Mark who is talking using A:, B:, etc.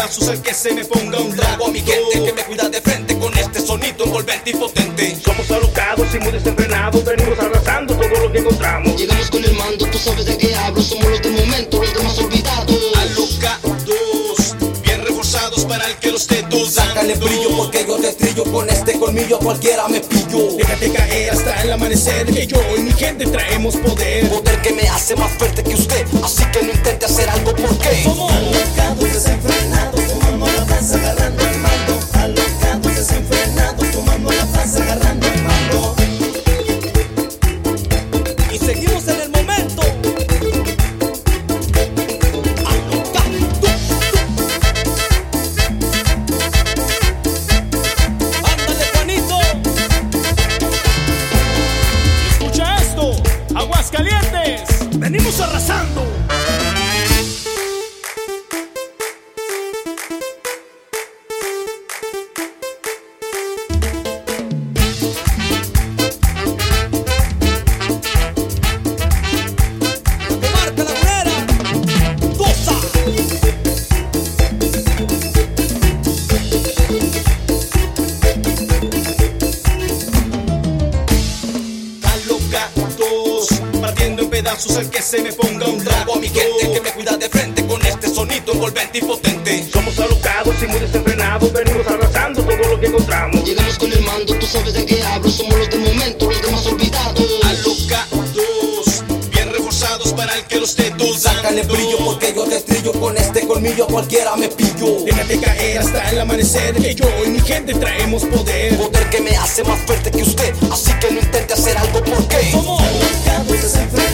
A: pedazos al que se me ponga a un lado.
B: A mi gente que me cuida de frente con este sonido envolvente y potente.
A: Somos alocados y muy desenfrenados, venimos arrasando todo lo que encontramos.
C: Llegamos con el mando, tú sabes de qué hablo. Somos los de momento, los demás olvidados.
B: Alocados, bien reforzados para el que los esté dudando.
D: Sácale brillo porque yo te trillo, con este colmillo a cualquiera me pillo.
A: Déjate caer hasta el amanecer, que yo y mi gente traemos poder.
D: Poder que me hace más fuerte que usted, así que no intente hacer algo porque
A: Somos
E: alocados, desenfrenados, tomando la plaza, agarrando el mando. Alocados, desenfrenados, tomando la plaza, agarrando el mando.
B: Y seguimos en el momento. Ándale, Juanito.
A: escucha esto, Aguascalientes, venimos arrasando.
B: Marca Lagunera, goza. Alocados, partiendo en pedazos al que se me ponga a un lado. A mi gente que me cuida de frente con este sonido envolvente y potente.
A: Somos alocados y muy desenfrenados, venimos arrasando todo lo que encontramos.
C: Llegamos con el mando, tú sabes de qué hablo. Somos los de momento, los demás olvidados.
B: Alocados, bien reforzados para el que los esté dudando.
D: sácale brillo porque yo te trillo, con este colmillo a cualquiera me pillo.
A: Déjate caer hasta el amanecer, que yo y mi gente traemos poder.
D: Poder que me hace más fuerte que usted, así que no intente hacer algo porque
E: Alocados, desenfrenados.